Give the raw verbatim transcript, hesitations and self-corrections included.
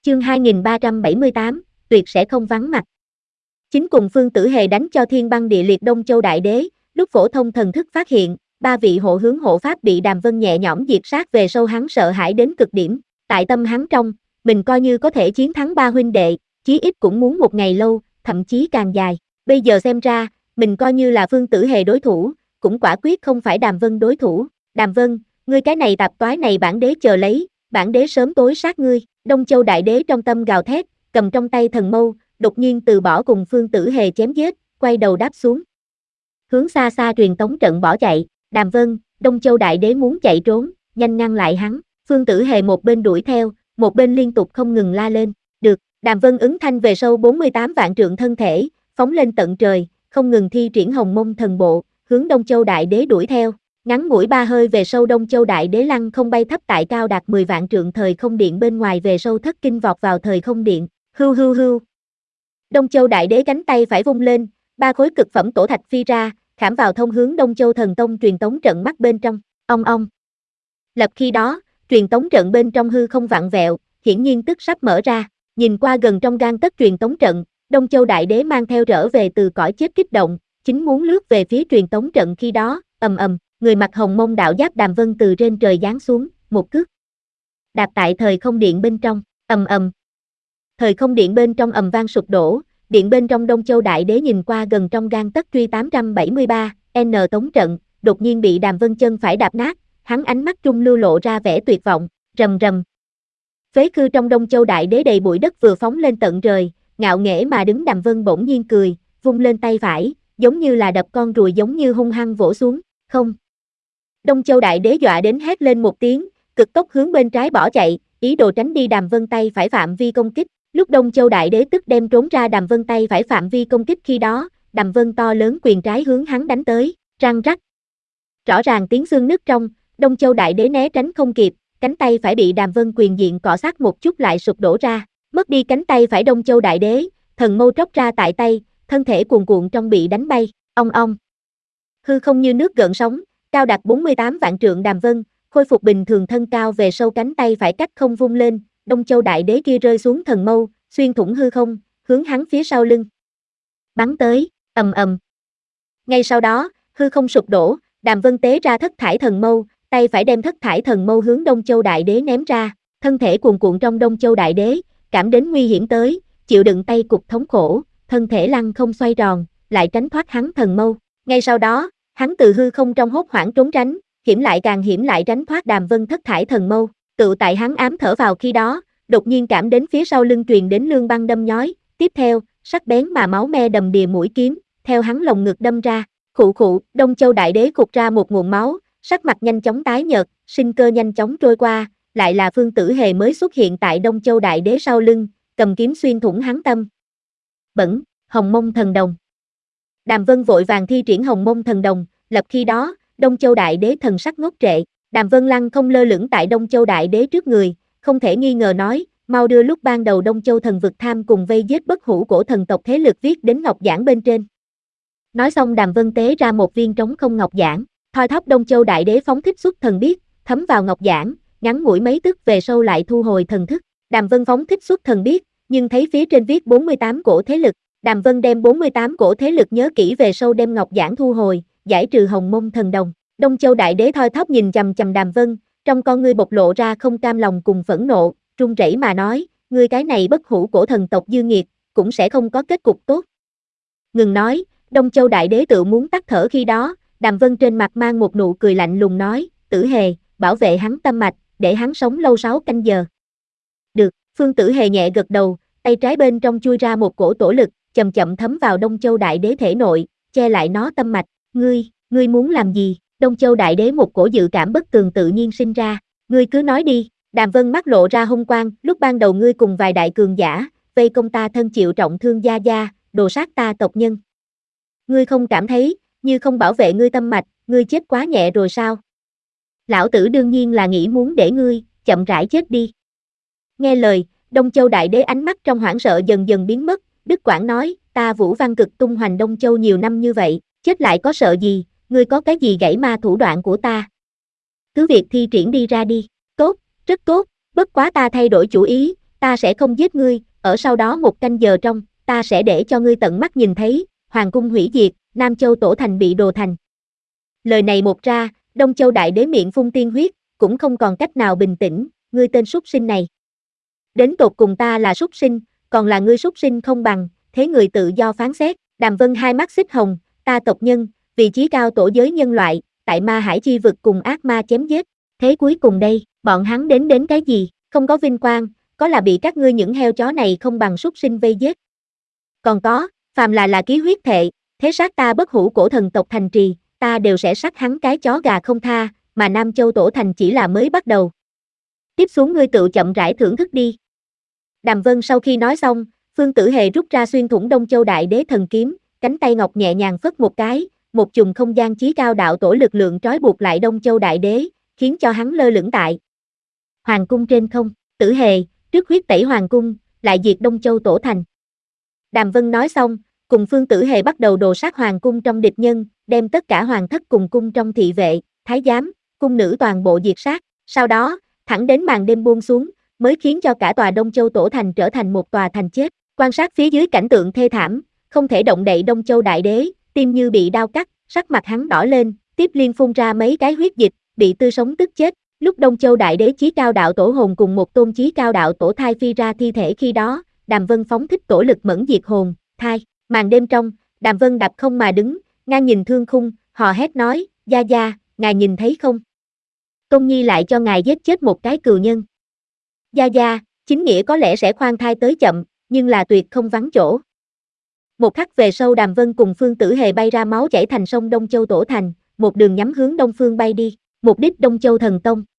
Chương hai nghìn ba trăm bảy mươi tám, tuyệt sẽ không vắng mặt. Chính cùng Phương Tử Hề đánh cho thiên băng địa liệt Đông Châu Đại Đế, lúc phổ thông thần thức phát hiện, ba vị hộ hướng hộ pháp bị Đàm Vân nhẹ nhõm diệt sát về sâu, hắn sợ hãi đến cực điểm, tại tâm hắn trong, mình coi như có thể chiến thắng ba huynh đệ, chí ít cũng muốn một ngày lâu, thậm chí càng dài. Bây giờ xem ra, mình coi như là Phương Tử Hề đối thủ, cũng quả quyết không phải Đàm Vân đối thủ. Đàm Vân, ngươi cái này tạp toái này bản đế chờ lấy, bản đế sớm tối sát ngươi. Đông Châu Đại Đế trong tâm gào thét, cầm trong tay thần mâu, đột nhiên từ bỏ cùng Phương Tử Hề chém giết, quay đầu đáp xuống. Hướng xa xa truyền tống trận bỏ chạy. Đàm Vân, Đông Châu Đại Đế muốn chạy trốn, nhanh ngăn lại hắn. Phương Tử Hề một bên đuổi theo, một bên liên tục không ngừng la lên. Được, Đàm Vân ứng thanh về sâu bốn mươi tám vạn trượng thân thể, phóng lên tận trời, không ngừng thi triển Hồng Mông thần bộ, hướng Đông Châu Đại Đế đuổi theo. Ngắn ngủi ba hơi về sâu, Đông Châu Đại Đế lăng không bay thấp tại cao đạt mười vạn trượng thời không điện bên ngoài, về sâu thất kinh vọt vào thời không điện. Hưu hưu hưu. Đông Châu Đại Đế cánh tay phải vung lên, ba khối cực phẩm tổ thạch phi ra, khảm vào thông hướng Đông Châu Thần Tông truyền tống trận mắt bên trong. Ong ong. Lập khi đó, truyền tống trận bên trong hư không vặn vẹo, hiển nhiên tức sắp mở ra. Nhìn qua gần trong gang tấc truyền tống trận, Đông Châu Đại Đế mang theo trở về từ cõi chết kích động, chính muốn lướt về phía truyền tống trận khi đó, ầm ầm, người mặc hồng mông đạo giáp Đàm Vân từ trên trời giáng xuống, một cước đạp tại thời không điện bên trong, ầm ầm. Thời không điện bên trong ầm vang sụp đổ, điện bên trong Đông Châu Đại Đế nhìn qua gần trong gang tấc truy tám trăm bảy mươi ba N tống trận, đột nhiên bị Đàm Vân chân phải đạp nát, hắn ánh mắt trung lưu lộ ra vẻ tuyệt vọng, rầm rầm. Phế khư trong Đông Châu Đại Đế đầy bụi đất vừa phóng lên tận trời, ngạo nghễ mà đứng Đàm Vân bỗng nhiên cười, vung lên tay phải, giống như là đập con ruồi, giống như hung hăng vỗ xuống, không. Đông Châu Đại Đế dọa đến hét lên một tiếng, cực tốc hướng bên trái bỏ chạy, ý đồ tránh đi Đàm Vân tay phải phạm vi công kích. Lúc Đông Châu Đại Đế tức đem trốn ra Đàm Vân tay phải phạm vi công kích khi đó, Đàm Vân to lớn quyền trái hướng hắn đánh tới, răng rắc. Rõ ràng tiếng xương nứt trong, Đông Châu Đại Đế né tránh không kịp, cánh tay phải bị Đàm Vân quyền diện cọ sát một chút lại sụp đổ ra, mất đi cánh tay phải Đông Châu Đại Đế, thần mâu tróc ra tại tay, thân thể cuồn cuộn trong bị đánh bay, ong ong. Hư không như nước gợn sóng, cao đạt bốn mươi tám vạn trượng Đàm Vân, khôi phục bình thường thân cao về sâu, cánh tay phải cách không vung lên, Đông Châu Đại Đế kia rơi xuống thần mâu, xuyên thủng hư không, hướng hắn phía sau lưng bắn tới, ầm ầm. Ngay sau đó, hư không sụp đổ, Đàm Vân tế ra thất thải thần mâu, tay phải đem thất thải thần mâu hướng Đông Châu Đại Đế ném ra, thân thể cuồn cuộn trong Đông Châu Đại Đế, cảm đến nguy hiểm tới, chịu đựng tay cục thống khổ, thân thể lăn không xoay tròn, lại tránh thoát hắn thần mâu. Ngay sau đó, hắn từ hư không trong hốt hoảng trốn tránh, hiểm lại càng hiểm lại tránh thoát Đàm Vân thất thải thần mâu. Tự tại hắn ám thở vào khi đó, đột nhiên cảm đến phía sau lưng truyền đến lương băng đâm nhói, tiếp theo, sắc bén mà máu me đầm đìa mũi kiếm, theo hắn lồng ngực đâm ra, khụ khụ. Đông Châu Đại Đế cục ra một nguồn máu, sắc mặt nhanh chóng tái nhợt, sinh cơ nhanh chóng trôi qua, lại là Phương Tử Hề mới xuất hiện tại Đông Châu Đại Đế sau lưng, cầm kiếm xuyên thủng hắn tâm. Bẩn, Hồng Mông thần đồng. Đàm Vân vội vàng thi triển Hồng Mông thần đồng, lập khi đó, Đông Châu Đại Đế thần sắc ngốc trệ, Đàm Vân lăng không lơ lửng tại Đông Châu Đại Đế trước người, không thể nghi ngờ nói, mau đưa lúc ban đầu Đông Châu thần vực tham cùng vây giết bất hủ cổ thần tộc thế lực viết đến ngọc giản bên trên. Nói xong Đàm Vân tế ra một viên trống không ngọc giản, thoi thóp Đông Châu Đại Đế phóng thích xuất thần biết, thấm vào ngọc giản, ngắn ngủi mấy tức về sâu lại thu hồi thần thức. Đàm Vân phóng thích xuất thần biết, nhưng thấy phía trên viết bốn mươi tám cổ thế lực, Đàm Vân đem bốn mươi tám cổ thế lực nhớ kỹ về sâu, đem ngọc giản thu hồi, giải trừ Hồng Mông thần đồng. Đông Châu Đại Đế thoi thóp nhìn chằm chằm Đàm Vân, trong con ngươi bộc lộ ra không cam lòng cùng phẫn nộ, run rẩy mà nói, ngươi cái này bất hủ cổ thần tộc dư nghiệt, cũng sẽ không có kết cục tốt. Ngừng nói, Đông Châu Đại Đế tự muốn tắt thở khi đó, Đàm Vân trên mặt mang một nụ cười lạnh lùng nói, Tử Hề, bảo vệ hắn tâm mạch, để hắn sống lâu sáu canh giờ. Được, Phương Tử Hề nhẹ gật đầu, tay trái bên trong chui ra một cổ tổ lực, chậm chậm thấm vào Đông Châu Đại Đế thể nội, che lại nó tâm mạch, ngươi, ngươi muốn làm gì? Đông Châu Đại Đế một cổ dự cảm bất tường tự nhiên sinh ra, ngươi cứ nói đi. Đàm Vân mắt lộ ra hung quang, lúc ban đầu ngươi cùng vài đại cường giả, vây công ta thân chịu trọng thương gia gia, đồ sát ta tộc nhân. Ngươi không cảm thấy, như không bảo vệ ngươi tâm mạch, ngươi chết quá nhẹ rồi sao? Lão tử đương nhiên là nghĩ muốn để ngươi, chậm rãi chết đi. Nghe lời, Đông Châu Đại Đế ánh mắt trong hoảng sợ dần dần biến mất, Đức Quảng nói, ta Vũ Văn Cực tung hoành Đông Châu nhiều năm như vậy, chết lại có sợ gì, ngươi có cái gì gãy ma thủ đoạn của ta? Cứ việc thi triển đi ra đi, tốt, rất tốt, bất quá ta thay đổi chủ ý, ta sẽ không giết ngươi, ở sau đó một canh giờ trong, ta sẽ để cho ngươi tận mắt nhìn thấy, hoàng cung hủy diệt, Nam Châu Tổ Thành bị đồ thành. Lời này một ra, Đông Châu Đại Đế miệng phun tiên huyết, cũng không còn cách nào bình tĩnh, ngươi tên súc sinh này. Đến tột cùng ta là súc sinh, còn là ngươi súc sinh không bằng, thế người tự do phán xét, Đàm Vân hai mắt xích hồng, ta tộc nhân, vì chí cao tổ giới nhân loại, tại ma hải chi vực cùng ác ma chém giết, thế cuối cùng đây, bọn hắn đến đến cái gì, không có vinh quang, có là bị các ngươi những heo chó này không bằng súc sinh vây giết. Còn có, phàm là là ký huyết thệ, thế sát ta bất hủ cổ thần tộc thành trì, ta đều sẽ sát hắn cái chó gà không tha, mà Nam Châu Tổ Thành chỉ là mới bắt đầu. Tiếp xuống ngươi tự chậm rãi thưởng thức đi. Đàm Vân sau khi nói xong, Phương Tử Hề rút ra xuyên thủng Đông Châu Đại Đế thần kiếm, cánh tay ngọc nhẹ nhàng phất một cái, một chùm không gian chí cao đạo tổ lực lượng trói buộc lại Đông Châu Đại Đế, khiến cho hắn lơ lửng tại hoàng cung trên không. Tử Hề, trước huyết tẩy hoàng cung, lại diệt Đông Châu Tổ Thành. Đàm Vân nói xong, cùng Phương Tử Hề bắt đầu đồ sát hoàng cung trong địch nhân, đem tất cả hoàng thất cùng cung trong thị vệ, thái giám, cung nữ toàn bộ diệt sát. Sau đó, thẳng đến màn đêm buông xuống, mới khiến cho cả tòa Đông Châu Tổ Thành trở thành một tòa thành chết. Quan sát phía dưới cảnh tượng thê thảm, không thể động đậy Đông Châu Đại Đế, tim như bị đao cắt, sắc mặt hắn đỏ lên, tiếp liên phun ra mấy cái huyết dịch, bị tươi sống tức chết. Lúc Đông Châu Đại Đế chí cao đạo tổ hồn cùng một tôn chí cao đạo tổ thai phi ra thi thể khi đó, Đàm Vân phóng thích tổ lực mẫn diệt hồn, thai. Màn đêm trong, Đàm Vân đạp không mà đứng, ngang nhìn thương khung, hò hét nói, gia gia, ngài nhìn thấy không? Tôn Nhi lại cho ngài giết chết một cái cừu nhân. Gia gia, chính nghĩa có lẽ sẽ khoan thai tới chậm, nhưng là tuyệt không vắng chỗ. Một khắc về sau Đàm Vân cùng Phương Tử Hề bay ra máu chảy thành sông Đông Châu Tổ Thành, một đường nhắm hướng đông phương bay đi, mục đích Đông Châu Thần Tông.